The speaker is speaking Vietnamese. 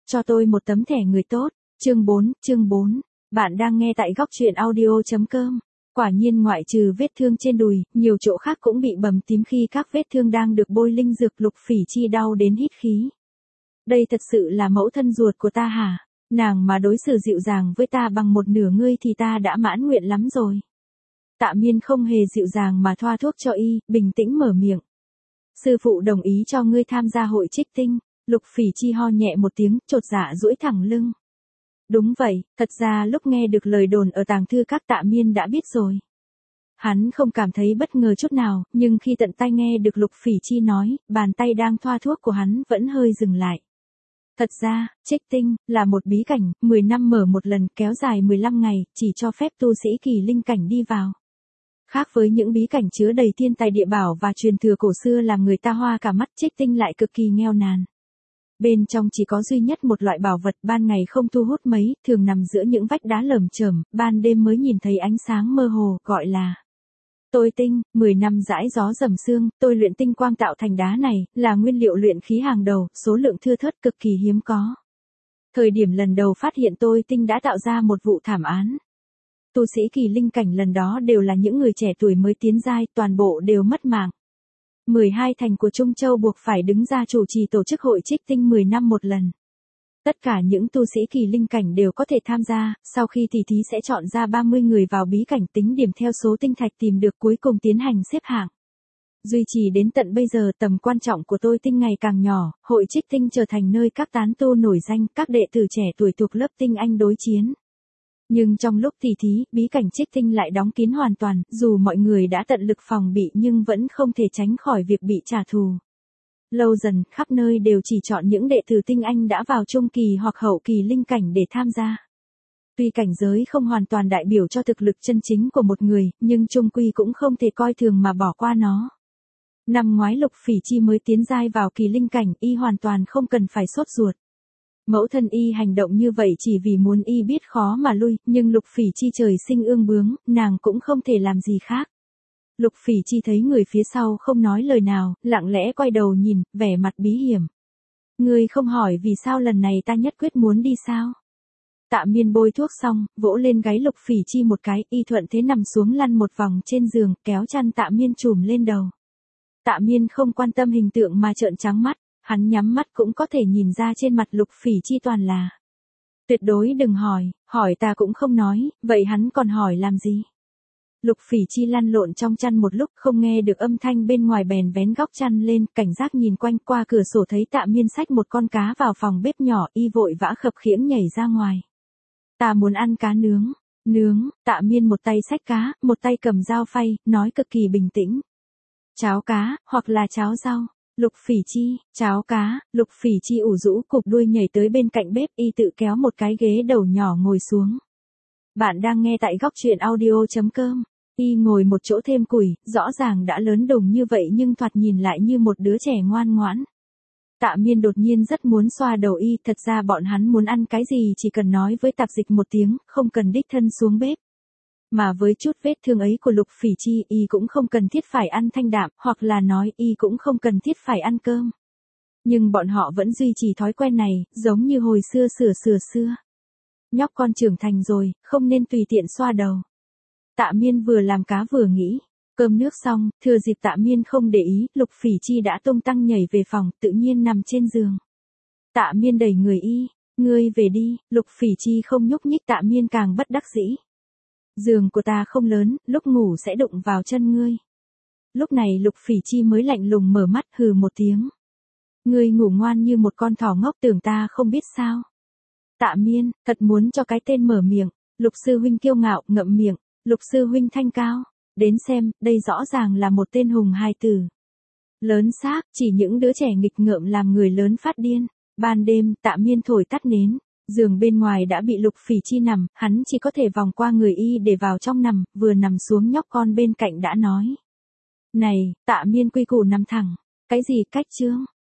cho tôi một tấm thẻ người tốt. Chương 4. Bạn đang nghe tại góc truyện audio.com. Quả nhiên ngoại trừ vết thương trên đùi, nhiều chỗ khác cũng bị bầm tím khi các vết thương đang được bôi linh dược. Lục Phỉ Chi đau đến hít khí. Đây thật sự là mẫu thân ruột của ta hả? Nàng mà đối xử dịu dàng với ta bằng một nửa ngươi thì ta đã mãn nguyện lắm rồi. Tạ Miên không hề dịu dàng mà thoa thuốc cho y, bình tĩnh mở miệng. Sư phụ đồng ý cho ngươi tham gia hội trích tinh. Lục Phỉ Chi ho nhẹ một tiếng, chột dạ duỗi thẳng lưng. Đúng vậy, thật ra lúc nghe được lời đồn ở tàng thư các Tạ Miên đã biết rồi. Hắn không cảm thấy bất ngờ chút nào, nhưng khi tận tai nghe được Lục Phỉ Chi nói, bàn tay đang thoa thuốc của hắn vẫn hơi dừng lại. Thật ra, trích tinh, là một bí cảnh, 10 năm mở một lần, kéo dài 15 ngày, chỉ cho phép tu sĩ kỳ linh cảnh đi vào. Khác với những bí cảnh chứa đầy thiên tài địa bảo và truyền thừa cổ xưa làm người ta hoa cả mắt, trích tinh lại cực kỳ nghèo nàn. Bên trong chỉ có duy nhất một loại bảo vật, ban ngày không thu hút mấy, thường nằm giữa những vách đá lởm chởm, ban đêm mới nhìn thấy ánh sáng mơ hồ, gọi là tôi tinh. 10 năm dãi gió dầm sương, tôi luyện tinh quang tạo thành đá này, là nguyên liệu luyện khí hàng đầu, số lượng thưa thớt cực kỳ hiếm có. Thời điểm lần đầu phát hiện tôi tinh đã tạo ra một vụ thảm án. Tu sĩ kỳ linh cảnh lần đó đều là những người trẻ tuổi mới tiến giai, toàn bộ đều mất mạng. 12 thành của Trung Châu buộc phải đứng ra chủ trì tổ chức hội trích tinh 10 năm một lần. Tất cả những tu sĩ kỳ linh cảnh đều có thể tham gia, sau khi tỷ thí sẽ chọn ra 30 người vào bí cảnh tính điểm theo số tinh thạch tìm được cuối cùng tiến hành xếp hạng. Duy trì đến tận bây giờ tầm quan trọng của tôi tinh ngày càng nhỏ, hội trích tinh trở thành nơi các tán tu nổi danh, các đệ tử trẻ tuổi thuộc lớp tinh anh đối chiến. Nhưng trong lúc tỷ thí, bí cảnh trích tinh lại đóng kín hoàn toàn, dù mọi người đã tận lực phòng bị nhưng vẫn không thể tránh khỏi việc bị trả thù. Lâu dần, khắp nơi đều chỉ chọn những đệ tử tinh anh đã vào trung kỳ hoặc hậu kỳ linh cảnh để tham gia. Tuy cảnh giới không hoàn toàn đại biểu cho thực lực chân chính của một người, nhưng chung quy cũng không thể coi thường mà bỏ qua nó. Năm ngoái Lục Phỉ Chi mới tiến giai vào kỳ linh cảnh, y hoàn toàn không cần phải sốt ruột. Mẫu thân y hành động như vậy chỉ vì muốn y biết khó mà lui, nhưng Lục Phỉ Chi trời sinh ương bướng, nàng cũng không thể làm gì khác. Lục Phỉ Chi thấy người phía sau không nói lời nào, lặng lẽ quay đầu nhìn, vẻ mặt bí hiểm. Ngươi không hỏi vì sao lần này ta nhất quyết muốn đi sao? Tạ Miên bôi thuốc xong, vỗ lên gáy Lục Phỉ Chi một cái, y thuận thế nằm xuống lăn một vòng trên giường, kéo chăn Tạ Miên trùm lên đầu. Tạ Miên không quan tâm hình tượng mà trợn trắng mắt, hắn nhắm mắt cũng có thể nhìn ra trên mặt Lục Phỉ Chi toàn là. Tuyệt đối đừng hỏi ta cũng không nói, vậy hắn còn hỏi làm gì? Lục Phỉ Chi lăn lộn trong chăn một lúc không nghe được âm thanh bên ngoài bèn vén góc chăn lên, cảnh giác nhìn quanh qua cửa sổ thấy Tạ Miên xách một con cá vào phòng bếp nhỏ, y vội vã khập khiễng nhảy ra ngoài. Ta muốn ăn cá nướng, Tạ Miên một tay xách cá, một tay cầm dao phay, nói cực kỳ bình tĩnh. Cháo cá, hoặc là cháo rau. Lục Phỉ Chi, cháo cá. Lục Phỉ Chi ủ rũ cụp đuôi nhảy tới bên cạnh bếp, y tự kéo một cái ghế đầu nhỏ ngồi xuống. Bạn đang nghe tại góc truyện audio.com. Y ngồi một chỗ thêm củi, rõ ràng đã lớn đùng như vậy nhưng thoạt nhìn lại như một đứa trẻ ngoan ngoãn. Tạ Miên đột nhiên rất muốn xoa đầu y, thật ra bọn hắn muốn ăn cái gì chỉ cần nói với tạp dịch một tiếng, không cần đích thân xuống bếp. Mà với chút vết thương ấy của Lục Phỉ Chi, y cũng không cần thiết phải ăn thanh đạm, hoặc là nói y cũng không cần thiết phải ăn cơm. Nhưng bọn họ vẫn duy trì thói quen này, giống như hồi xưa xưa. Nhóc con trưởng thành rồi, không nên tùy tiện xoa đầu. Tạ Miên vừa làm cá vừa nghĩ. Cơm nước xong, thừa dịp Tạ Miên không để ý, Lục Phỉ Chi đã tung tăng nhảy về phòng, tự nhiên nằm trên giường. Tạ Miên đẩy người y, ngươi về đi. Lục Phỉ Chi không nhúc nhích, Tạ Miên càng bất đắc dĩ. Giường của ta không lớn, lúc ngủ sẽ đụng vào chân ngươi. Lúc này Lục Phỉ Chi mới lạnh lùng mở mắt, hừ một tiếng. Ngươi ngủ ngoan như một con thỏ ngốc, tưởng ta không biết sao? Tạ Miên, thật muốn cho cái tên mở miệng. Lục sư huynh kiêu ngạo, ngậm miệng. Lục sư huynh thanh cao. Đến xem, đây rõ ràng là một tên hùng hài tử. Lớn xác, chỉ những đứa trẻ nghịch ngợm làm người lớn phát điên. Ban đêm, Tạ Miên thổi tắt nến. Giường bên ngoài đã bị Lục Phỉ Chi nằm, hắn chỉ có thể vòng qua người y để vào trong nằm, vừa nằm xuống nhóc con bên cạnh đã nói. Này, Tạ Miên quy củ nằm thẳng. Cái gì cách chương?